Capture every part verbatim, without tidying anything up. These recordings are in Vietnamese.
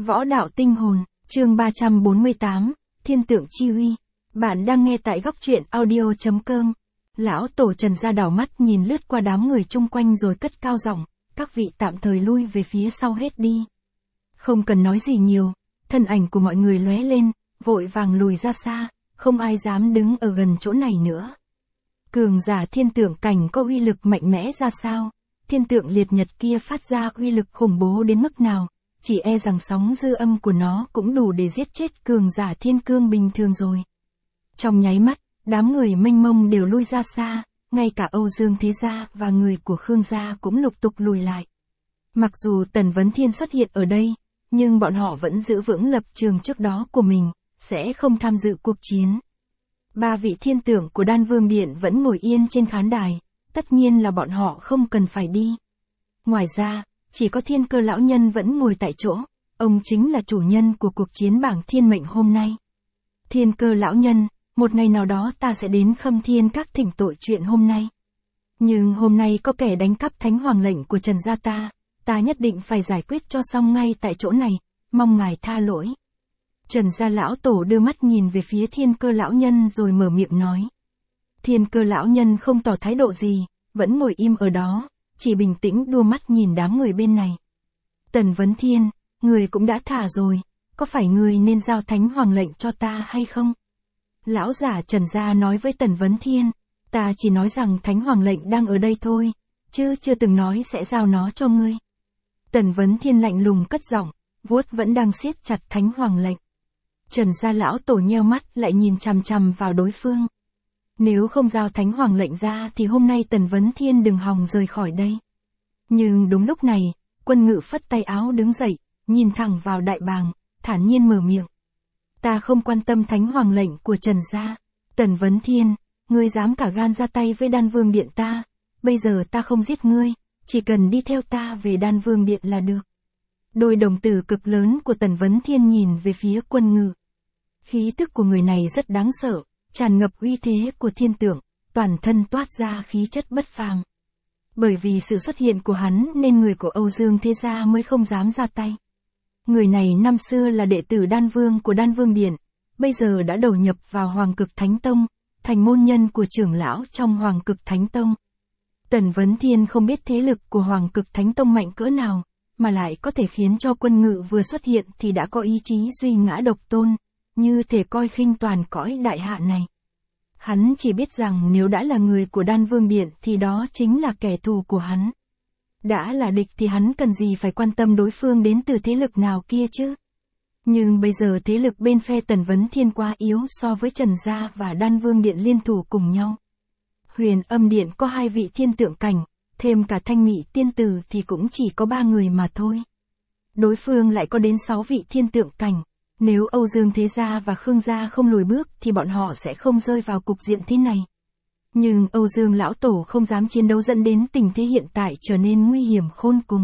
Võ đạo tinh hồn, chương ba trăm bốn mươi tám, Thiên tượng chi uy. Bạn đang nghe tại góc truyện audio chấm com. Lão tổ Trần ra đảo mắt nhìn lướt qua đám người chung quanh rồi cất cao giọng, các vị tạm thời lui về phía sau hết đi. Không cần nói gì nhiều, thân ảnh của mọi người lóe lên, vội vàng lùi ra xa, không ai dám đứng ở gần chỗ này nữa. Cường giả thiên tượng cảnh có uy lực mạnh mẽ ra sao? Thiên tượng liệt nhật kia phát ra uy lực khủng bố đến mức nào? Chỉ e rằng sóng dư âm của nó cũng đủ để giết chết cường giả thiên cương bình thường rồi. Trong nháy mắt, đám người mênh mông đều lui ra xa, ngay cả Âu Dương Thế Gia và người của Khương Gia cũng lục tục lùi lại. Mặc dù Tần Vấn Thiên xuất hiện ở đây, nhưng bọn họ vẫn giữ vững lập trường trước đó của mình, sẽ không tham dự cuộc chiến. Ba vị thiên tượng của Đan Vương Điện vẫn ngồi yên trên khán đài, tất nhiên là bọn họ không cần phải đi. Ngoài ra, chỉ có Thiên Cơ lão nhân vẫn ngồi tại chỗ, ông chính là chủ nhân của cuộc chiến bảng thiên mệnh hôm nay. Thiên Cơ lão nhân, một ngày nào đó ta sẽ đến Khâm Thiên Các thỉnh tội chuyện hôm nay. Nhưng hôm nay có kẻ đánh cắp thánh hoàng lệnh của Trần gia ta, ta nhất định phải giải quyết cho xong ngay tại chỗ này, mong ngài tha lỗi. Trần gia lão tổ đưa mắt nhìn về phía Thiên Cơ lão nhân rồi mở miệng nói. Thiên Cơ lão nhân không tỏ thái độ gì, vẫn ngồi im ở đó, chỉ bình tĩnh đua mắt nhìn đám người bên này. Tần Vấn Thiên, người cũng đã thả rồi, có phải người nên giao thánh hoàng lệnh cho ta hay không? Lão giả Trần gia nói với Tần Vấn Thiên, ta chỉ nói rằng thánh hoàng lệnh đang ở đây thôi, chứ chưa từng nói sẽ giao nó cho ngươi. Tần Vấn Thiên lạnh lùng cất giọng, vuốt vẫn đang siết chặt thánh hoàng lệnh. Trần gia lão tổ nheo mắt lại nhìn chằm chằm vào đối phương. Nếu không giao thánh hoàng lệnh ra thì hôm nay Tần Vấn Thiên đừng hòng rời khỏi đây. Nhưng đúng lúc này, Quân Ngự phất tay áo đứng dậy, nhìn thẳng vào đại bàng, thản nhiên mở miệng. Ta không quan tâm thánh hoàng lệnh của Trần gia. Tần Vấn Thiên, ngươi dám cả gan ra tay với Đan Vương Điện ta, bây giờ ta không giết ngươi, chỉ cần đi theo ta về Đan Vương Điện là được. Đôi đồng tử cực lớn của Tần Vấn Thiên nhìn về phía Quân Ngự. Khí tức của người này rất đáng sợ, tràn ngập uy thế của thiên tượng, toàn thân toát ra khí chất bất phàm. Bởi vì sự xuất hiện của hắn nên người của Âu Dương Thế Gia mới không dám ra tay. Người này năm xưa là đệ tử Đan Vương của Đan Vương Điện, bây giờ đã đầu nhập vào Hoàng Cực Thánh Tông, thành môn nhân của trưởng lão trong Hoàng Cực Thánh Tông. Tần Vấn Thiên không biết thế lực của Hoàng Cực Thánh Tông mạnh cỡ nào, mà lại có thể khiến cho Quân Ngự vừa xuất hiện thì đã có ý chí duy ngã độc tôn, như thể coi khinh toàn cõi đại hạ này. Hắn chỉ biết rằng nếu đã là người của Đan Vương Điện thì đó chính là kẻ thù của hắn. Đã là địch thì hắn cần gì phải quan tâm đối phương đến từ thế lực nào kia chứ. Nhưng bây giờ thế lực bên phe Tần Vấn Thiên quá yếu so với Trần gia và Đan Vương Điện liên thủ cùng nhau. Huyền Âm Điện có hai vị thiên tượng cảnh, thêm cả Thanh Mị tiên tử thì cũng chỉ có ba người mà thôi. Đối phương lại có đến sáu vị thiên tượng cảnh. Nếu Âu Dương Thế Gia và Khương Gia không lùi bước thì bọn họ sẽ không rơi vào cục diện thế này. Nhưng Âu Dương lão tổ không dám chiến đấu dẫn đến tình thế hiện tại trở nên nguy hiểm khôn cùng.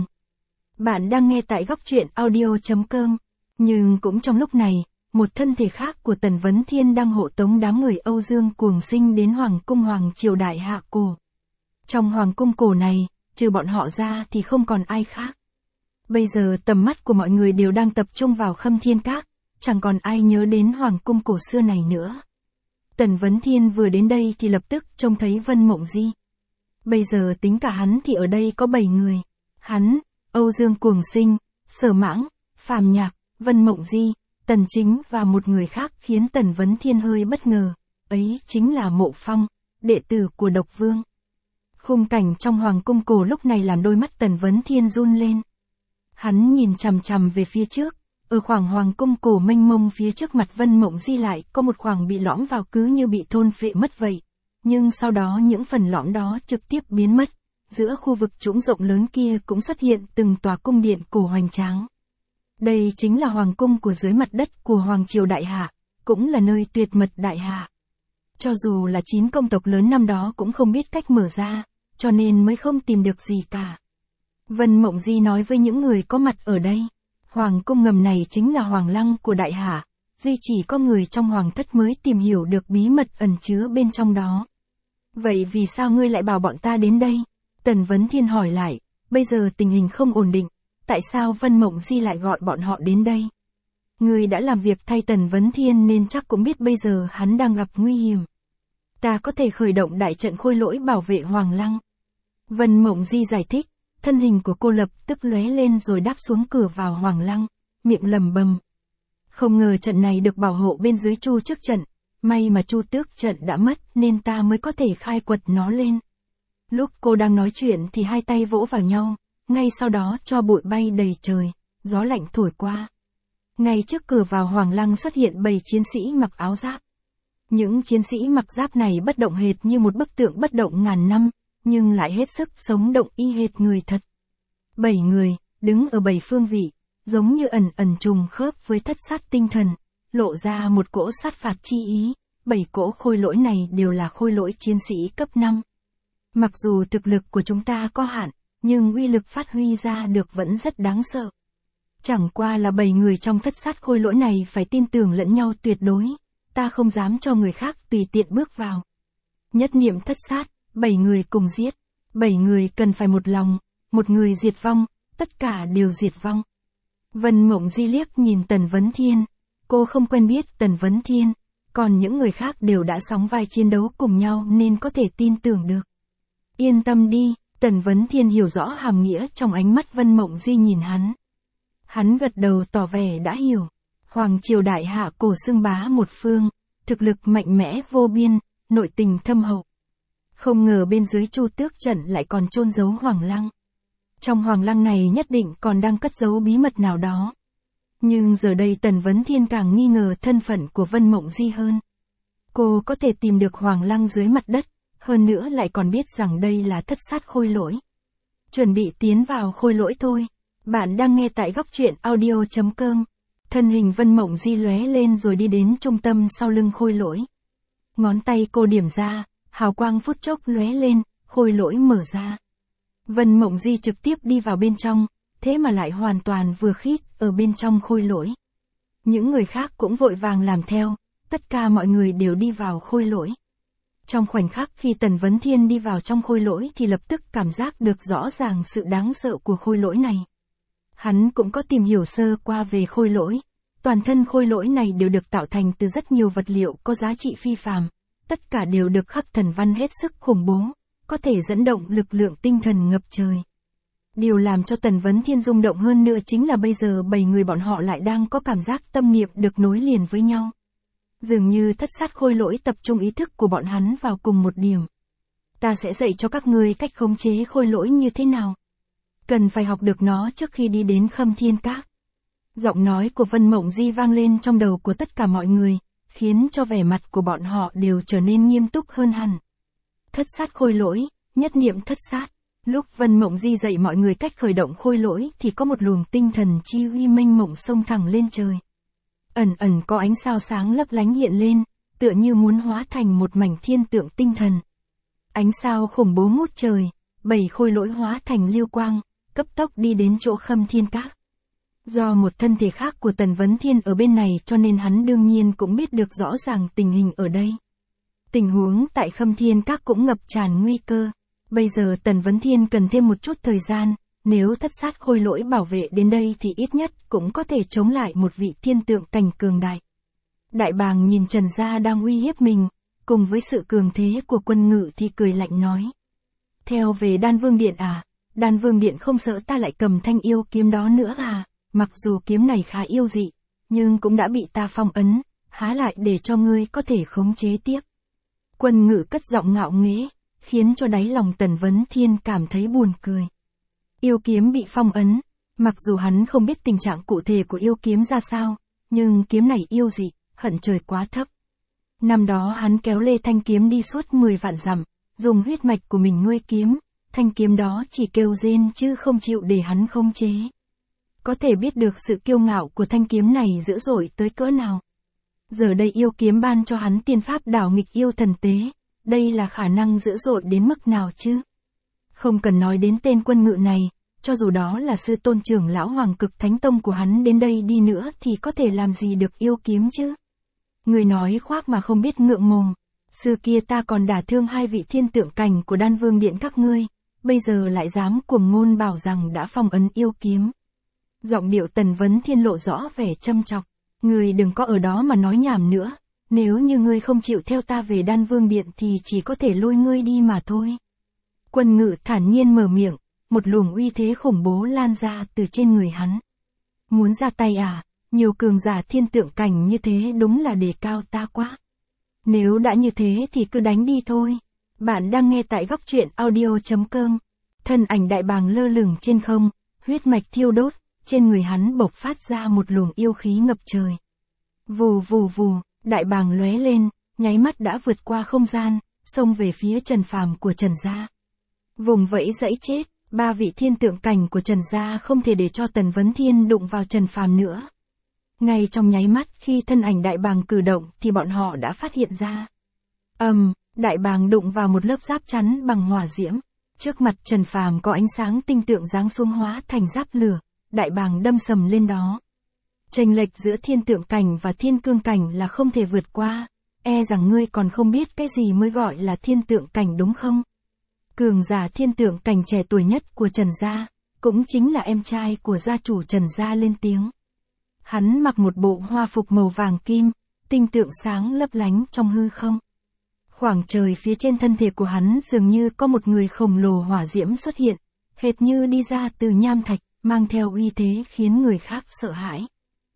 Bạn đang nghe tại góc truyện audio chấm com. Nhưng cũng trong lúc này, một thân thể khác của Tần Vấn Thiên đang hộ tống đám người Âu Dương cuồng sinh đến Hoàng cung Hoàng triều đại hạ cổ. Trong Hoàng cung cổ này, trừ bọn họ ra thì không còn ai khác. Bây giờ tầm mắt của mọi người đều đang tập trung vào Khâm Thiên Các. Chẳng còn ai nhớ đến Hoàng cung cổ xưa này nữa. Tần Vấn Thiên vừa đến đây thì lập tức trông thấy Vân Mộng Di. Bây giờ tính cả hắn thì ở đây có bảy người. Hắn, Âu Dương cuồng sinh, Sở Mãng, Phàm Nhạc, Vân Mộng Di, Tần Chính và một người khác khiến Tần Vấn Thiên hơi bất ngờ. Ấy chính là Mộ Phong, đệ tử của Độc Vương. Khung cảnh trong Hoàng cung cổ lúc này làm đôi mắt Tần Vấn Thiên run lên. Hắn nhìn chằm chằm về phía trước. Ở khoảng Hoàng cung cổ mênh mông phía trước mặt Vân Mộng Di lại có một khoảng bị lõm vào cứ như bị thôn phệ mất vậy. Nhưng sau đó những phần lõm đó trực tiếp biến mất. Giữa khu vực trũng rộng lớn kia cũng xuất hiện từng tòa cung điện cổ hoành tráng. Đây chính là Hoàng cung của dưới mặt đất của Hoàng triều đại hạ, cũng là nơi tuyệt mật đại hạ. Cho dù là chín công tộc lớn năm đó cũng không biết cách mở ra, cho nên mới không tìm được gì cả. Vân Mộng Di nói với những người có mặt ở đây. Hoàng cung ngầm này chính là Hoàng lăng của đại hạ, duy chỉ có người trong Hoàng thất mới tìm hiểu được bí mật ẩn chứa bên trong đó. Vậy vì sao ngươi lại bảo bọn ta đến đây? Tần Vấn Thiên hỏi lại, bây giờ tình hình không ổn định, tại sao Vân Mộng Di lại gọi bọn họ đến đây? Ngươi đã làm việc thay Tần Vấn Thiên nên chắc cũng biết bây giờ hắn đang gặp nguy hiểm. Ta có thể khởi động đại trận khôi lỗi bảo vệ Hoàng Lăng. Vân Mộng Di giải thích, thân hình của cô lập tức lóe lên rồi đáp xuống cửa vào Hoàng Lăng, miệng lầm bầm. Không ngờ trận này được bảo hộ bên dưới Chu Trước trận, may mà Chu Tước trận đã mất nên ta mới có thể khai quật nó lên. Lúc cô đang nói chuyện thì hai tay vỗ vào nhau, ngay sau đó cho bụi bay đầy trời, gió lạnh thổi qua. Ngay trước cửa vào Hoàng Lăng xuất hiện bầy chiến sĩ mặc áo giáp. Những chiến sĩ mặc giáp này bất động hệt như một bức tượng bất động ngàn năm, nhưng lại hết sức sống động y hệt người thật. Bảy người, đứng ở bảy phương vị, giống như ẩn ẩn trùng khớp với thất sát tinh thần, lộ ra một cỗ sát phạt chi ý. Bảy cỗ khôi lỗi này đều là khôi lỗi chiến sĩ cấp năm. Mặc dù thực lực của chúng ta có hạn, nhưng uy lực phát huy ra được vẫn rất đáng sợ. Chẳng qua là bảy người trong thất sát khôi lỗi này phải tin tưởng lẫn nhau tuyệt đối, ta không dám cho người khác tùy tiện bước vào. Nhất niệm thất sát, bảy người cùng giết, bảy người cần phải một lòng, một người diệt vong, tất cả đều diệt vong. Vân Mộng Di liếc nhìn Tần Vấn Thiên, cô không quen biết Tần Vấn Thiên, còn những người khác đều đã sóng vai chiến đấu cùng nhau nên có thể tin tưởng được. Yên tâm đi, Tần Vấn Thiên hiểu rõ hàm nghĩa trong ánh mắt Vân Mộng Di nhìn hắn. Hắn gật đầu tỏ vẻ đã hiểu. Hoàng triều đại hạ cổ xưng bá một phương, thực lực mạnh mẽ vô biên, nội tình thâm hậu. Không ngờ bên dưới Chu Tước trận lại còn chôn giấu Hoàng Lăng. Trong Hoàng Lăng này nhất định còn đang cất giấu bí mật nào đó. Nhưng giờ đây Tần Vấn Thiên càng nghi ngờ thân phận của Vân Mộng Di hơn. Cô có thể tìm được Hoàng Lăng dưới mặt đất, hơn nữa lại còn biết rằng đây là thất sát khôi lỗi. Chuẩn bị tiến vào khôi lỗi thôi. Bạn đang nghe tại góc truyện audio chấm com. Thân hình Vân Mộng Di lóe lên rồi đi đến trung tâm sau lưng khôi lỗi. Ngón tay cô điểm ra, hào quang phút chốc lóe lên, khôi lỗi mở ra. Vân Mộng Di trực tiếp đi vào bên trong, thế mà lại hoàn toàn vừa khít ở bên trong khôi lỗi. Những người khác cũng vội vàng làm theo, tất cả mọi người đều đi vào khôi lỗi. Trong khoảnh khắc khi Tần Vấn Thiên đi vào trong khôi lỗi thì lập tức cảm giác được rõ ràng sự đáng sợ của khôi lỗi này. Hắn cũng có tìm hiểu sơ qua về khôi lỗi. Toàn thân khôi lỗi này đều được tạo thành từ rất nhiều vật liệu có giá trị phi phàm, tất cả đều được khắc thần văn hết sức khủng bố, có thể dẫn động lực lượng tinh thần ngập trời. Điều làm cho Tần Vấn Thiên rung động hơn nữa chính là bây giờ bảy người bọn họ lại đang có cảm giác tâm niệm được nối liền với nhau. Dường như thất sát khôi lỗi tập trung ý thức của bọn hắn vào cùng một điểm. Ta sẽ dạy cho các ngươi cách khống chế khôi lỗi như thế nào. Cần phải học được nó trước khi đi đến Khâm Thiên Các. Giọng nói của Vân Mộng Di vang lên trong đầu của tất cả mọi người, khiến cho vẻ mặt của bọn họ đều trở nên nghiêm túc hơn hẳn. Thất sát khôi lỗi, nhất niệm thất sát. Lúc Vân Mộng Di dạy mọi người cách khởi động khôi lỗi thì có một luồng tinh thần chi uy mênh mộng xông thẳng lên trời. Ẩn ẩn có ánh sao sáng lấp lánh hiện lên, tựa như muốn hóa thành một mảnh thiên tượng tinh thần. Ánh sao khủng bố ngút trời, bảy khôi lỗi hóa thành lưu quang, cấp tốc đi đến chỗ Khâm Thiên Các. Do một thân thể khác của Tần Vấn Thiên ở bên này cho nên hắn đương nhiên cũng biết được rõ ràng tình hình ở đây. Tình huống tại Khâm Thiên Các cũng ngập tràn nguy cơ. Bây giờ Tần Vấn Thiên cần thêm một chút thời gian, nếu thất sát khôi lỗi bảo vệ đến đây thì ít nhất cũng có thể chống lại một vị thiên tượng cảnh cường đại. Đại bàng nhìn Trần Gia đang uy hiếp mình, cùng với sự cường thế của Quân Ngự thì cười lạnh nói. Theo về Đan Vương Điện à, Đan Vương Điện không sợ ta lại cầm thanh yêu kiếm đó nữa à, mặc dù kiếm này khá yêu dị, nhưng cũng đã bị ta phong ấn, há lại để cho ngươi có thể khống chế tiếp. Quân Ngự cất giọng ngạo nghễ, khiến cho đáy lòng Tần Vấn Thiên cảm thấy buồn cười. Yêu kiếm bị phong ấn, mặc dù hắn không biết tình trạng cụ thể của yêu kiếm ra sao, nhưng kiếm này yêu dị, hận trời quá thấp. Năm đó hắn kéo lê thanh kiếm đi suốt mười vạn dặm, dùng huyết mạch của mình nuôi kiếm, thanh kiếm đó chỉ kêu rên chứ không chịu để hắn khống chế. Có thể biết được sự kiêu ngạo của thanh kiếm này dữ dội tới cỡ nào. Giờ đây yêu kiếm ban cho hắn tiên pháp đảo nghịch yêu thần tế, đây là khả năng dữ dội đến mức nào chứ? Không cần nói đến tên Quân Ngự này, cho dù đó là sư tôn trưởng lão Hoàng Cực Thánh Tông của hắn đến đây đi nữa thì có thể làm gì được yêu kiếm chứ? Người nói khoác mà không biết ngượng mồm. Xưa kia ta còn đả thương hai vị thiên tượng cảnh của Đan Vương Điện các ngươi, bây giờ lại dám cuồng ngôn bảo rằng đã phong ấn yêu kiếm. Giọng điệu Tần Vấn Thiên lộ rõ vẻ châm chọc. Ngươi đừng có ở đó mà nói nhảm nữa. Nếu như ngươi không chịu theo ta về Đan Vương Điện thì chỉ có thể lôi ngươi đi mà thôi. Quân Ngự thản nhiên mở miệng, một luồng uy thế khủng bố lan ra từ trên người hắn. Muốn ra tay à, nhiều cường giả thiên tượng cảnh như thế đúng là đề cao ta quá. Nếu đã như thế thì cứ đánh đi thôi. Bạn đang nghe tại góc truyện audio chấm com. Thân ảnh đại bàng lơ lửng trên không, huyết mạch thiêu đốt, trên người hắn bộc phát ra một luồng yêu khí ngập trời. Vù vù vù, đại bàng lóe lên, nháy mắt đã vượt qua không gian, xông về phía Trần Phàm của Trần gia. Vùng vẫy dãy chết, ba vị thiên tượng cảnh của Trần gia không thể để cho Tần Vấn Thiên đụng vào Trần Phàm nữa. Ngay trong nháy mắt khi thân ảnh đại bàng cử động thì bọn họ đã phát hiện ra. Ầm, um, đại bàng đụng vào một lớp giáp chắn bằng hỏa diễm. Trước mặt Trần Phàm có ánh sáng tinh tượng giáng xuống hóa thành giáp lửa, đại bàng đâm sầm lên đó. Chênh lệch giữa thiên tượng cảnh và thiên cương cảnh là không thể vượt qua, e rằng ngươi còn không biết cái gì mới gọi là thiên tượng cảnh đúng không? Cường giả thiên tượng cảnh trẻ tuổi nhất của Trần gia, cũng chính là em trai của gia chủ Trần gia lên tiếng. Hắn mặc một bộ hoa phục màu vàng kim, tinh tượng sáng lấp lánh trong hư không. Khoảng trời phía trên thân thể của hắn dường như có một người khổng lồ hỏa diễm xuất hiện, hệt như đi ra từ nham thạch, mang theo uy thế khiến người khác sợ hãi.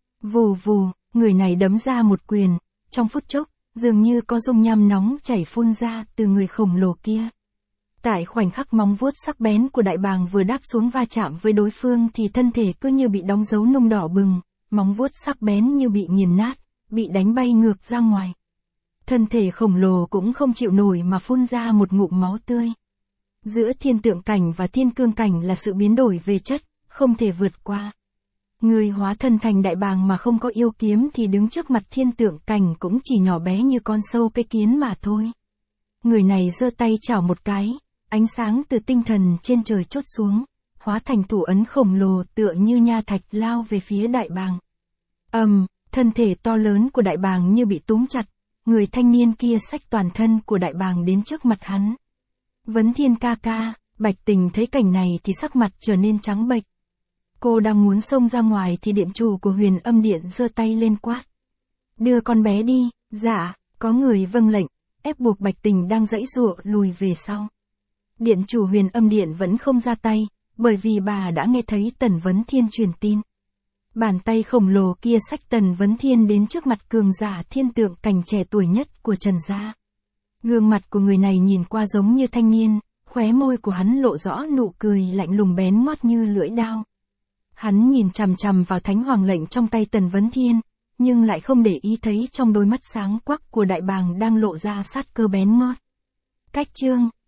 Vù vù, người này đấm ra một quyền, trong phút chốc, dường như có dung nham nóng chảy phun ra từ người khổng lồ kia. Tại khoảnh khắc móng vuốt sắc bén của đại bàng vừa đáp xuống va chạm với đối phương thì thân thể cứ như bị đóng dấu nung đỏ bừng, móng vuốt sắc bén như bị nghiền nát, bị đánh bay ngược ra ngoài. Thân thể khổng lồ cũng không chịu nổi mà phun ra một ngụm máu tươi. Giữa thiên tượng cảnh và thiên cương cảnh là sự biến đổi về chất, không thể vượt qua. Người hóa thân thành đại bàng mà không có yêu kiếm thì đứng trước mặt thiên tượng cảnh cũng chỉ nhỏ bé như con sâu cái kiến mà thôi. Người này giơ tay chảo một cái, ánh sáng từ tinh thần trên trời chốt xuống, hóa thành thủ ấn khổng lồ tựa như nha thạch lao về phía đại bàng. Ầm, um, thân thể to lớn của đại bàng như bị túm chặt, người thanh niên kia xách toàn thân của đại bàng đến trước mặt hắn. Vấn Thiên ca ca, Bạch Tình thấy cảnh này thì sắc mặt trở nên trắng bệch. Cô đang muốn xông ra ngoài thì điện chủ của Huyền Âm Điện giơ tay lên quát. Đưa con bé đi. Dạ, có người vâng lệnh, ép buộc Bạch Tình đang giãy giụa lùi về sau. Điện chủ Huyền Âm Điện vẫn không ra tay, bởi vì bà đã nghe thấy Tần Vấn Thiên truyền tin. Bàn tay khổng lồ kia xách Tần Vấn Thiên đến trước mặt cường giả thiên tượng cảnh trẻ tuổi nhất của Trần gia. Gương mặt của người này nhìn qua giống như thanh niên, khóe môi của hắn lộ rõ nụ cười lạnh lùng bén ngoắt như lưỡi dao. Hắn nhìn chằm chằm vào thánh hoàng lệnh trong tay Tần Vấn Thiên, nhưng lại không để ý thấy trong đôi mắt sáng quắc của đại bàng đang lộ ra sát cơ bén ngót. Cách chương